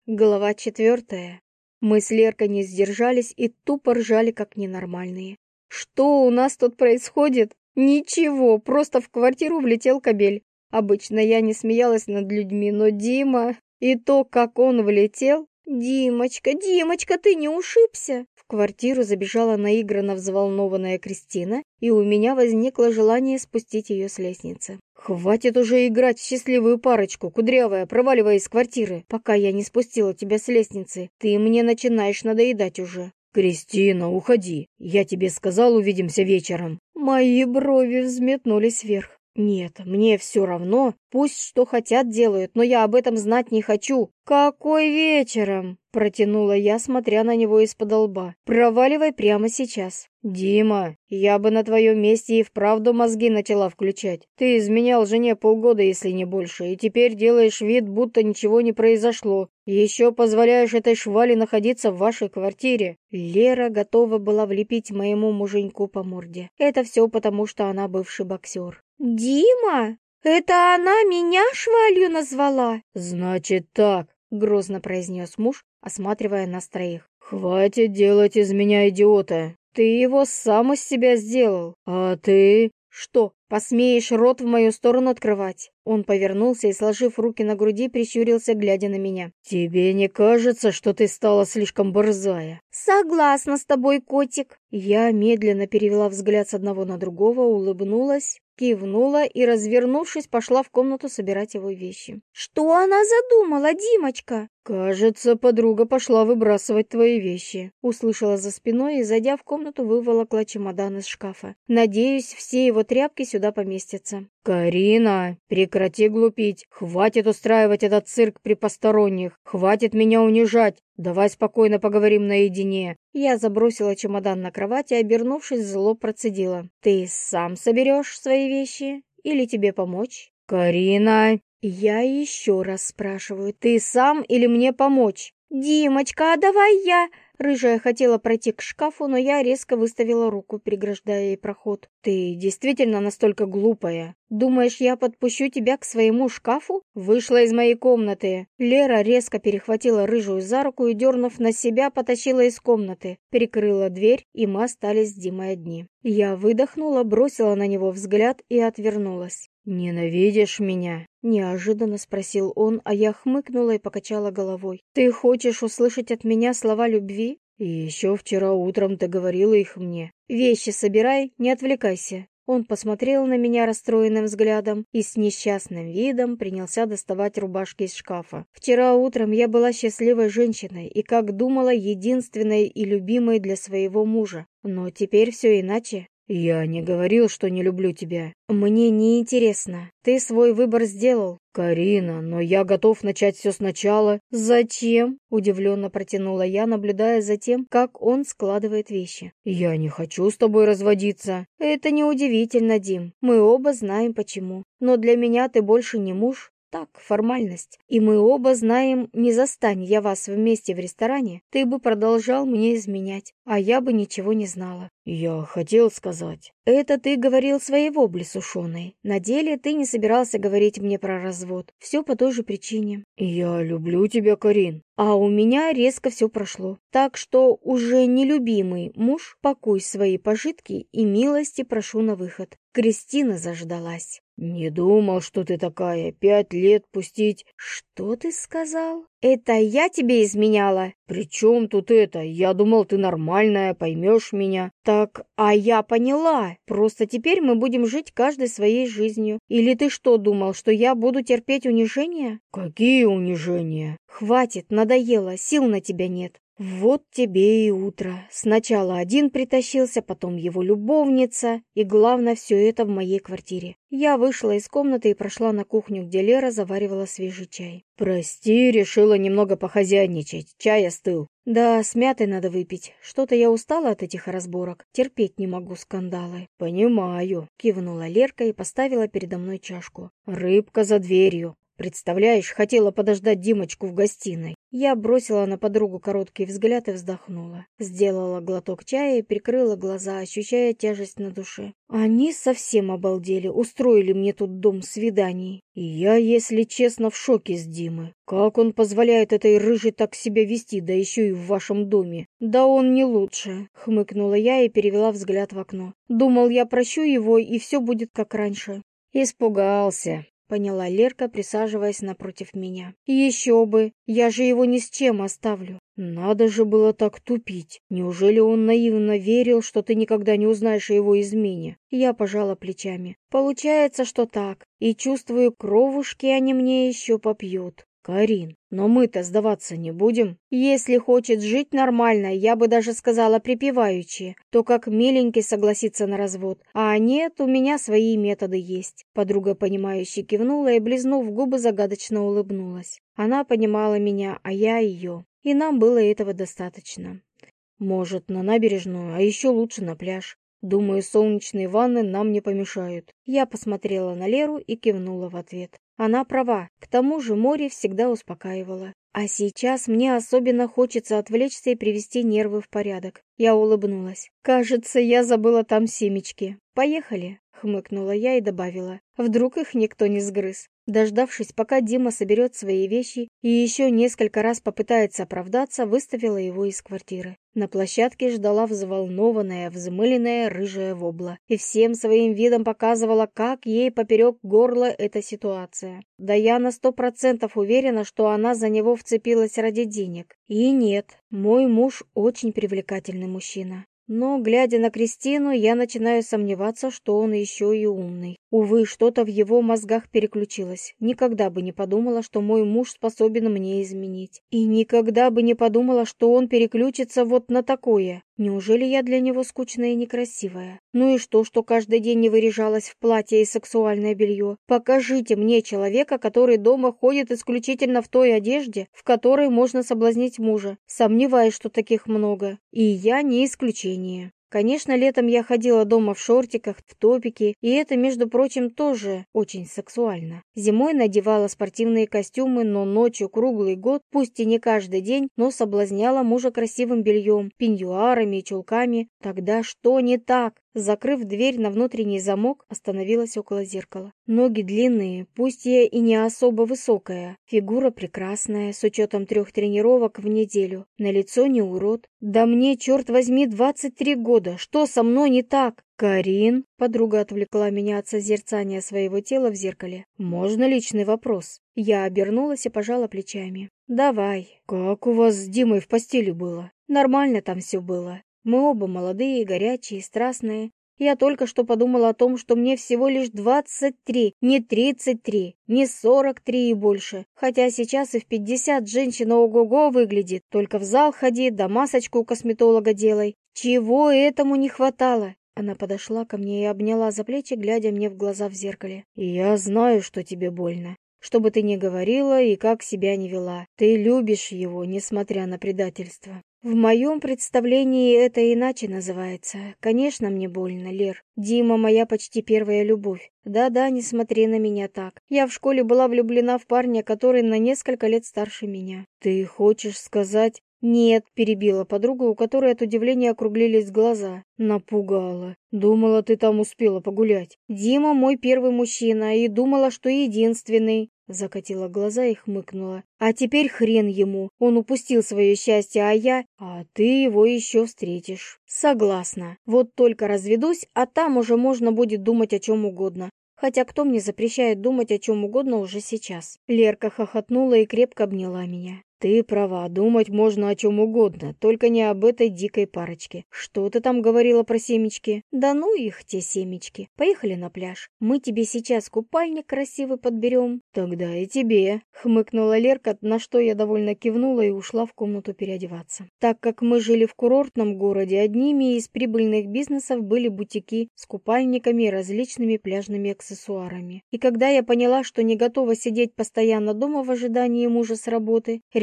Глава 4. Мы с Леркой не сдержались и тупо ржали, как ненормальные. Что у нас тут происходит? Ничего, просто в квартиру влетел кобель. Обычно я не смеялась над людьми, но Дима... И то, как он влетел... «Димочка, Димочка, ты не ушибся?» В квартиру забежала наигранно взволнованная Кристина, и у меня возникло желание спустить ее с лестницы. «Хватит уже играть в счастливую парочку, кудрявая, проваливай из квартиры, пока я не спустила тебя с лестницы. Ты мне начинаешь надоедать уже». «Кристина, уходи. Я тебе сказал, увидимся вечером». Мои брови взметнулись вверх. «Нет, мне все равно. Пусть что хотят делают, но я об этом знать не хочу». «Какой вечером?» – протянула я, смотря на него из-под лба. «Проваливай прямо сейчас». «Дима, я бы на твоем месте и вправду мозги начала включать. Ты изменял жене полгода, если не больше, и теперь делаешь вид, будто ничего не произошло. Еще позволяешь этой швали находиться в вашей квартире». Лера готова была влепить моему муженьку по морде. Это все потому, что она бывший боксер. «Дима, это она меня швалью назвала?» «Значит так», — грозно произнес муж, осматривая нас троих. «Хватит делать из меня идиота. Ты его сам из себя сделал. А ты...» «Что, посмеешь рот в мою сторону открывать?» Он повернулся и, сложив руки на груди, прищурился, глядя на меня. «Тебе не кажется, что ты стала слишком борзая?» «Согласна с тобой, котик». Я медленно перевела взгляд с одного на другого, улыбнулась, кивнула и, развернувшись, пошла в комнату собирать его вещи. «Что она задумала, Димочка?» «Кажется, подруга пошла выбрасывать твои вещи», — услышала за спиной и, зайдя в комнату, выволокла чемодан из шкафа. «Надеюсь, все его тряпки сюда поместятся». «Карина, прекрати глупить. Хватит устраивать этот цирк при посторонних. Хватит меня унижать. Давай спокойно поговорим наедине». Я забросила чемодан на кровать и, обернувшись, зло процедила. «Ты сам соберешь свои вещи? Или тебе помочь?» «Карина!» «Я еще раз спрашиваю, ты сам или мне помочь?» «Димочка, а давай я...» Рыжая хотела пройти к шкафу, но я резко выставила руку, преграждая ей проход. «Ты действительно настолько глупая? Думаешь, я подпущу тебя к своему шкафу?» «Вышла из моей комнаты!» Лера резко перехватила Рыжую за руку и, дернув на себя, потащила из комнаты. Перекрыла дверь, и мы остались с Димой одни. Я выдохнула, бросила на него взгляд и отвернулась. «Ненавидишь меня?» — неожиданно спросил он, а я хмыкнула и покачала головой. «Ты хочешь услышать от меня слова любви?» «И еще вчера утром ты говорила их мне». «Вещи собирай, не отвлекайся». Он посмотрел на меня расстроенным взглядом и с несчастным видом принялся доставать рубашки из шкафа. «Вчера утром я была счастливой женщиной и, как думала, единственной и любимой для своего мужа. Но теперь все иначе». «Я не говорил, что не люблю тебя». «Мне не интересно. Ты свой выбор сделал». «Карина, но я готов начать все сначала». «Зачем?» – удивленно протянула я, наблюдая за тем, как он складывает вещи. «Я не хочу с тобой разводиться». «Это неудивительно, Дим. Мы оба знаем почему. Но для меня ты больше не муж». Так, формальность. И мы оба знаем, не застань я вас вместе в ресторане, ты бы продолжал мне изменять, а я бы ничего не знала. Я хотел сказать. Это ты говорил своей вобле сушеной. На деле ты не собирался говорить мне про развод. Все по той же причине. Я люблю тебя, Карин. А у меня резко все прошло. Так что уже нелюбимый муж, пакуй свои пожитки и милости прошу на выход. Кристина заждалась. «Не думал, что ты такая. 5 лет пустить...» «Что ты сказал?» «Это я тебе изменяла?» «При чем тут это? Я думал, ты нормальная, поймешь меня». «Так, а я поняла. Просто теперь мы будем жить каждой своей жизнью. Или ты что думал, что я буду терпеть унижения?» «Какие унижения?» «Хватит, надоело, сил на тебя нет». Вот тебе и утро. Сначала один притащился, потом его любовница, и главное, все это в моей квартире. Я вышла из комнаты и прошла на кухню, где Лера заваривала свежий чай. «Прости, решила немного похозяйничать. Чай остыл». «Да, с мятой надо выпить. Что-то я устала от этих разборок. Терпеть не могу скандалы». «Понимаю», — кивнула Лерка и поставила передо мной чашку. «Рыбка за дверью. Представляешь, хотела подождать Димочку в гостиной. Я бросила на подругу короткий взгляд и вздохнула. Сделала глоток чая и прикрыла глаза, ощущая тяжесть на душе. Они совсем обалдели, устроили мне тут дом свиданий. И я, если честно, в шоке с Димы. Как он позволяет этой рыжей так себя вести, да еще и в вашем доме? Да он не лучше, хмыкнула я и перевела взгляд в окно. Думал, я прощу его, и все будет как раньше. Испугался. Поняла Лерка, присаживаясь напротив меня. Еще бы, я же его ни с чем оставлю. Надо же было так тупить. Неужели он наивно верил, что ты никогда не узнаешь о его измене? Я пожала плечами. Получается, что так. И чувствую, кровушки они мне еще попьют. Карин, но мы-то сдаваться не будем. Если хочет жить нормально, я бы даже сказала припеваючи, то как миленький согласится на развод. А нет, у меня свои методы есть. Подруга, понимающе кивнула и, близнув губы, загадочно улыбнулась. Она понимала меня, а я ее. И нам было этого достаточно. Может, на набережную, а еще лучше на пляж. Думаю, солнечные ванны нам не помешают. Я посмотрела на Леру и кивнула в ответ. Она права, к тому же море всегда успокаивало. А сейчас мне особенно хочется отвлечься и привести нервы в порядок. Я улыбнулась. Кажется, я забыла там семечки. Поехали, хмыкнула я и добавила. Вдруг их никто не сгрыз. Дождавшись, пока Дима соберет свои вещи и еще несколько раз попытается оправдаться, выставила его из квартиры. На площадке ждала взволнованная, взмыленная рыжая вобла и всем своим видом показывала, как ей поперек горла эта ситуация. Да я на 100% уверена, что она за него вцепилась ради денег. И нет, мой муж очень привлекательный мужчина. Но, глядя на Кристину, я начинаю сомневаться, что он еще и умный. Увы, что-то в его мозгах переключилось. Никогда бы не подумала, что мой муж способен мне изменить. И никогда бы не подумала, что он переключится вот на такое. Неужели я для него скучная и некрасивая? Ну и что каждый день не выряжалась в платье и сексуальное белье? Покажите мне человека, который дома ходит исключительно в той одежде, в которой можно соблазнить мужа. Сомневаюсь, что таких много. И я не исключение. Конечно, летом я ходила дома в шортиках, в топике, и это, между прочим, тоже очень сексуально. Зимой надевала спортивные костюмы, но ночью круглый год, пусть и не каждый день, но соблазняла мужа красивым бельем, пеньюарами и чулками. Тогда что не так? Закрыв дверь на внутренний замок, остановилась около зеркала. Ноги длинные, пусть я и не особо высокая. Фигура прекрасная, с учетом 3 тренировок в неделю. На лицо не урод. Да мне, черт возьми, 23 года. Что со мной не так? Карин, подруга отвлекла меня от созерцания своего тела в зеркале. Можно личный вопрос? Я обернулась и пожала плечами. Давай. Как у вас с Димой в постели было? Нормально там все было. Мы оба молодые, горячие, страстные. Я только что подумала о том, что мне всего лишь 23, не 33, не 43 и больше. Хотя сейчас и в 50 женщина ого-го выглядит. Только в зал ходи, да масочку у косметолога делай. Чего этому не хватало? Она подошла ко мне и обняла за плечи, глядя мне в глаза в зеркале. «Я знаю, что тебе больно. Что бы ты ни говорила и как себя ни вела, ты любишь его, несмотря на предательство». В моем представлении это иначе называется. Конечно, мне больно, Лер. Дима моя почти первая любовь. Да-да, не смотри на меня так. Я в школе была влюблена в парня, который на несколько лет старше меня. Ты хочешь сказать... «Нет», — перебила подруга, у которой от удивления округлились глаза. «Напугала. Думала, ты там успела погулять». «Дима мой первый мужчина, и думала, что единственный». Закатила глаза и хмыкнула. «А теперь хрен ему. Он упустил свое счастье, а я... А ты его еще встретишь». «Согласна. Вот только разведусь, а там уже можно будет думать о чем угодно. Хотя кто мне запрещает думать о чем угодно уже сейчас?» Лерка хохотнула и крепко обняла меня. «Ты права, думать можно о чем угодно, только не об этой дикой парочке. Что ты там говорила про семечки?» «Да ну их, те семечки. Поехали на пляж. Мы тебе сейчас купальник красивый подберем». «Тогда и тебе», — хмыкнула Лерка, на что я довольно кивнула и ушла в комнату переодеваться. Так как мы жили в курортном городе, одними из прибыльных бизнесов были бутики с купальниками и различными пляжными аксессуарами. И когда я поняла, что не готова сидеть постоянно дома в ожидании мужа с работы, решила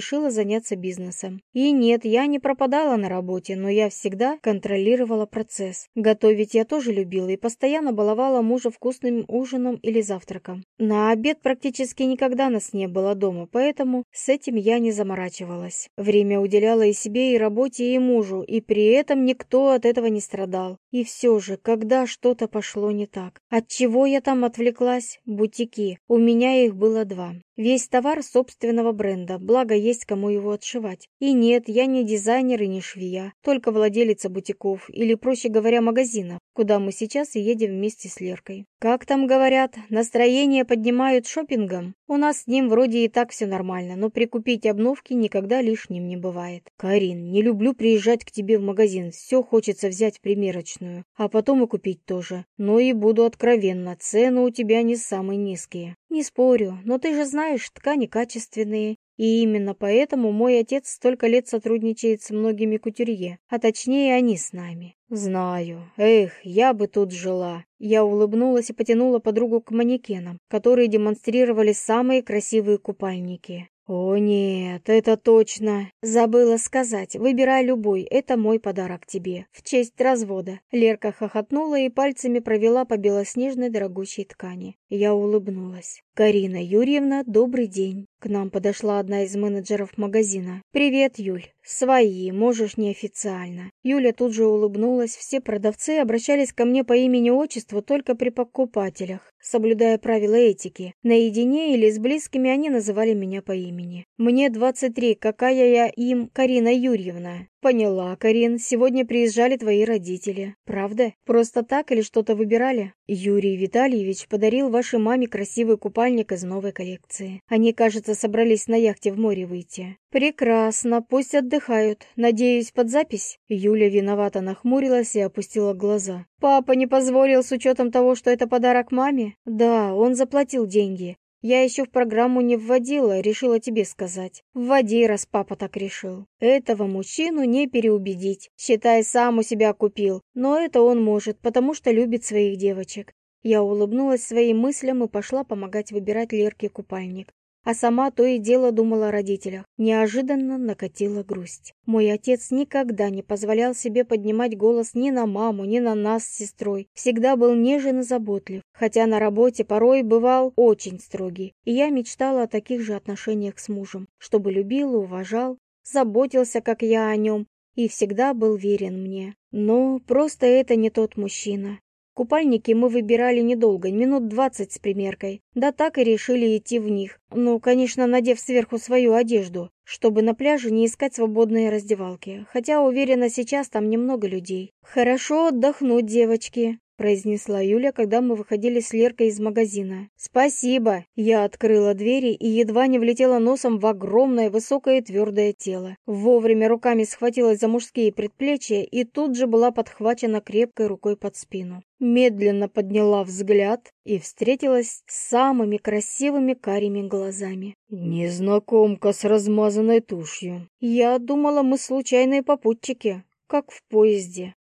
решила заняться бизнесом. И нет, я не пропадала на работе, но я всегда контролировала процесс. Готовить я тоже любила и постоянно баловала мужа вкусным ужином или завтраком. На обед практически никогда нас не было дома, поэтому с этим я не заморачивалась. Время уделяла и себе, и работе, и мужу, и при этом никто от этого не страдал. И все же, когда что-то пошло не так. От чего я там отвлеклась? Бутики. У меня их было 2. Весь товар собственного бренда, благо есть кому его отшивать. И нет, я не дизайнер и не швея, только владелица бутиков, или, проще говоря, магазинов, куда мы сейчас и едем вместе с Леркой. Как там говорят, настроение поднимают шопингом? У нас с ним вроде и так все нормально, но прикупить обновки никогда лишним не бывает. Карин, не люблю приезжать к тебе в магазин, все хочется взять в примерочную, а потом и купить тоже. Но и буду откровенна, цены у тебя не самые низкие. Не спорю, но ты же знаешь, ткани качественные. И именно поэтому мой отец столько лет сотрудничает с многими кутюрье, а точнее они с нами. Знаю. Эх, я бы тут жила. Я улыбнулась и потянула подругу к манекенам, которые демонстрировали самые красивые купальники. «О нет, это точно!» «Забыла сказать, выбирай любой, это мой подарок тебе, в честь развода». Лерка хохотнула и пальцами провела по белоснежной дорогущей ткани. Я улыбнулась. «Карина Юрьевна, добрый день». К нам подошла одна из менеджеров магазина. «Привет, Юль. Свои, можешь неофициально». Юля тут же улыбнулась. Все продавцы обращались ко мне по имени-отчеству только при покупателях, соблюдая правила этики. Наедине или с близкими они называли меня по имени. «Мне 23, какая я им Карина Юрьевна?» «Поняла, Карин, сегодня приезжали твои родители. Правда? Просто так или что-то выбирали?» «Юрий Витальевич подарил вашей маме красивый купальник из новой коллекции. Они, кажется, собрались на яхте в море выйти». «Прекрасно, пусть отдыхают. Надеюсь, под запись?» Юля виновато нахмурилась и опустила глаза. «Папа не позволил с учетом того, что это подарок маме?» «Да, он заплатил деньги. Я еще в программу не вводила, решила тебе сказать. Вводи, раз папа так решил. Этого мужчину не переубедить. Считай, сам у себя купил. Но это он может, потому что любит своих девочек». Я улыбнулась своим мыслям и пошла помогать выбирать Лерке купальник. А сама то и дело думала о родителях. Неожиданно накатила грусть. Мой отец никогда не позволял себе поднимать голос ни на маму, ни на нас с сестрой. Всегда был нежен и заботлив, хотя на работе порой бывал очень строгий. И я мечтала о таких же отношениях с мужем, чтобы любил, уважал, заботился, как я о нем, и всегда был верен мне. Но просто это не тот мужчина. Купальники мы выбирали недолго, минут 20 с примеркой. Да так и решили идти в них. Ну, конечно, надев сверху свою одежду, чтобы на пляже не искать свободные раздевалки. Хотя, уверена, сейчас там немного людей. «Хорошо отдохнуть, девочки», — произнесла Юля, когда мы выходили с Леркой из магазина. «Спасибо!» Я открыла двери и едва не влетела носом в огромное, высокое и твердое тело. Вовремя руками схватилась за мужские предплечья и тут же была подхвачена крепкой рукой под спину. Медленно подняла взгляд и встретилась с самыми красивыми карими глазами. «Незнакомка с размазанной тушью». Я думала, мы случайные попутчики, как в поезде.